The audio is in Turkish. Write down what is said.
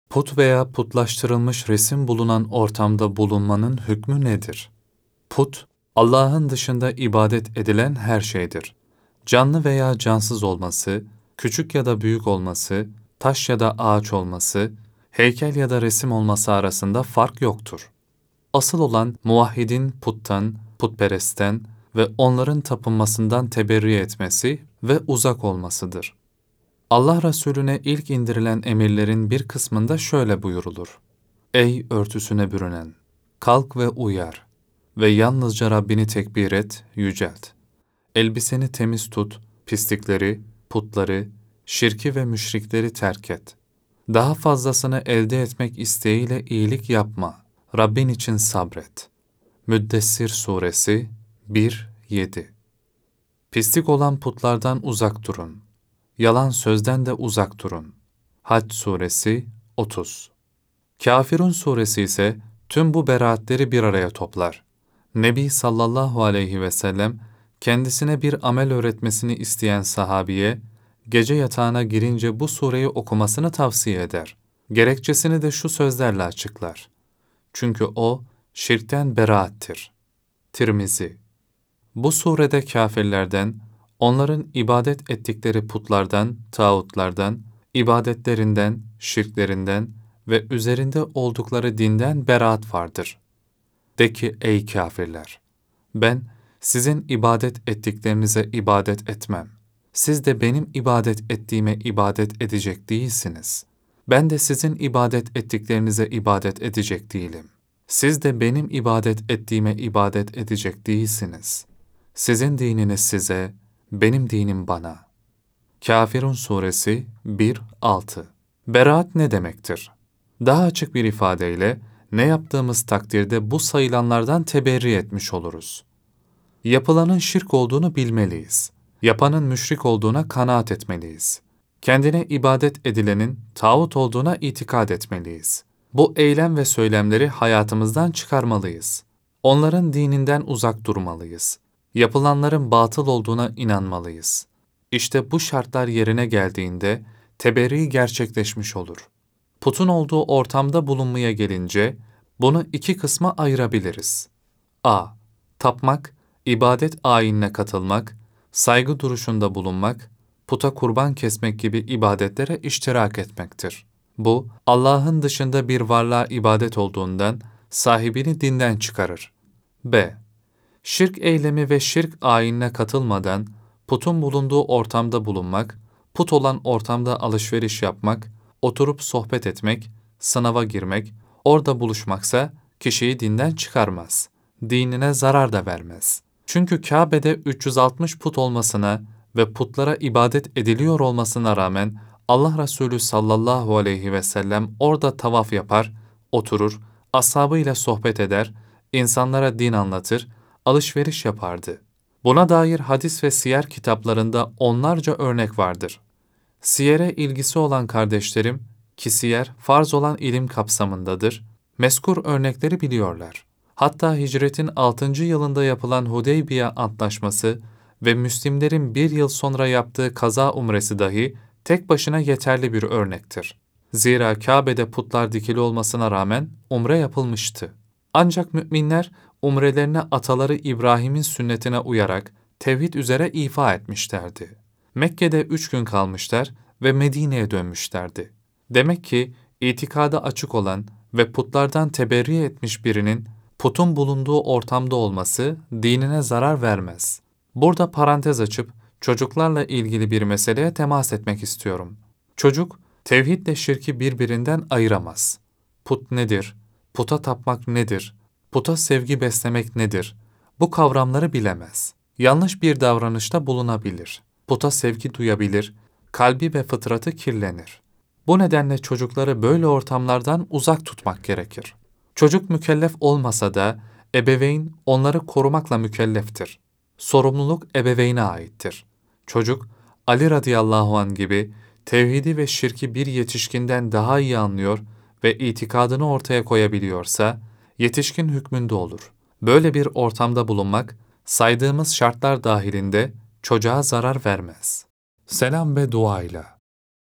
Put veya putlaştırılmış resim bulunan ortamda bulunmanın hükmü nedir? Put, Allah'ın dışında ibadet edilen her şeydir. Canlı veya cansız olması, küçük ya da büyük olması, taş ya da ağaç olması, heykel ya da resim olması arasında fark yoktur. Asıl olan muvahhidin puttan, putperestten ve onların tapınmasından teberri etmesi ve uzak olmasıdır. Allah Resulüne ilk indirilen emirlerin bir kısmında şöyle buyurulur: Ey örtüsüne bürünen! Kalk ve uyar ve yalnızca Rabbini tekbir et, yücelt. Elbiseni temiz tut, pislikleri, putları, şirki ve müşrikleri terk et. Daha fazlasını elde etmek isteğiyle iyilik yapma. Rabbin için sabret. Müddessir Suresi 1-7. Pislik olan putlardan uzak durun. Yalan sözden de uzak durun. Hac Suresi 30. Kafirun Suresi ise tüm bu beraatleri bir araya toplar. Nebi sallallahu aleyhi ve sellem kendisine bir amel öğretmesini isteyen sahabiye, gece yatağına girince bu sureyi okumasını tavsiye eder. Gerekçesini de şu sözlerle açıklar: Çünkü o şirkten beraattir. Tirmizi. Bu surede kâfirlerden, onların ibadet ettikleri putlardan, tağutlardan, ibadetlerinden, şirklerinden ve üzerinde oldukları dinden beraat vardır. De ki ey kâfirler! Ben sizin ibadet ettiklerinize ibadet etmem. Siz de benim ibadet ettiğime ibadet edecek değilsiniz. Ben de sizin ibadet ettiklerinize ibadet edecek değilim. Siz de benim ibadet ettiğime ibadet edecek değilsiniz. Sizin dininiz size, benim dinim bana. Kafirun Suresi 1-6. Beraat ne demektir? Daha açık bir ifadeyle, ne yaptığımız takdirde bu sayılanlardan teberri etmiş oluruz. Yapılanın şirk olduğunu bilmeliyiz. Yapanın müşrik olduğuna kanaat etmeliyiz. Kendine ibadet edilenin tağut olduğuna itikad etmeliyiz. Bu eylem ve söylemleri hayatımızdan çıkarmalıyız. Onların dininden uzak durmalıyız. Yapılanların batıl olduğuna inanmalıyız. İşte bu şartlar yerine geldiğinde teberri gerçekleşmiş olur. Putun olduğu ortamda bulunmaya gelince bunu iki kısma ayırabiliriz. A. Tapmak, ibadet ayinine katılmak, saygı duruşunda bulunmak, puta kurban kesmek gibi ibadetlere iştirak etmektir. Bu, Allah'ın dışında bir varlığa ibadet olduğundan sahibini dinden çıkarır. B. Şirk eylemi ve şirk ayinine katılmadan putun bulunduğu ortamda bulunmak, put olan ortamda alışveriş yapmak, oturup sohbet etmek, sınava girmek, orada buluşmaksa kişiyi dinden çıkarmaz. Dinine zarar da vermez. Çünkü Kabe'de 360 put olmasına ve putlara ibadet ediliyor olmasına rağmen Allah Resulü sallallahu aleyhi ve sellem orada tavaf yapar, oturur, ashabıyla sohbet eder, insanlara din anlatır, alışveriş yapardı. Buna dair hadis ve siyer kitaplarında onlarca örnek vardır. Siyere ilgisi olan kardeşlerim, ki siyer farz olan ilim kapsamındadır, mezkur örnekleri biliyorlar. Hatta hicretin 6. yılında yapılan Hudeybiye Antlaşması ve Müslimlerin bir yıl sonra yaptığı kaza umresi dahi tek başına yeterli bir örnektir. Zira Kabe'de putlar dikili olmasına rağmen umre yapılmıştı. Ancak müminler umrelerini ataları İbrahim'in sünnetine uyarak tevhid üzere ifa etmişlerdi. Mekke'de 3 gün kalmışlar ve Medine'ye dönmüşlerdi. Demek ki itikada açık olan ve putlardan teberri etmiş birinin putun bulunduğu ortamda olması dinine zarar vermez. Burada parantez açıp çocuklarla ilgili bir meseleye temas etmek istiyorum. Çocuk, tevhidle şirki birbirinden ayıramaz. Put nedir? Puta tapmak nedir? Puta sevgi beslemek nedir? Bu kavramları bilemez. Yanlış bir davranışta bulunabilir. Puta sevgi duyabilir, kalbi ve fıtratı kirlenir. Bu nedenle çocukları böyle ortamlardan uzak tutmak gerekir. Çocuk mükellef olmasa da ebeveyn onları korumakla mükelleftir. Sorumluluk ebeveyne aittir. Çocuk, Ali radıyallahu anh gibi tevhidi ve şirki bir yetişkinden daha iyi anlıyor ve itikadını ortaya koyabiliyorsa, yetişkin hükmünde olur. Böyle bir ortamda bulunmak, saydığımız şartlar dahilinde çocuğa zarar vermez. Selam ve duayla.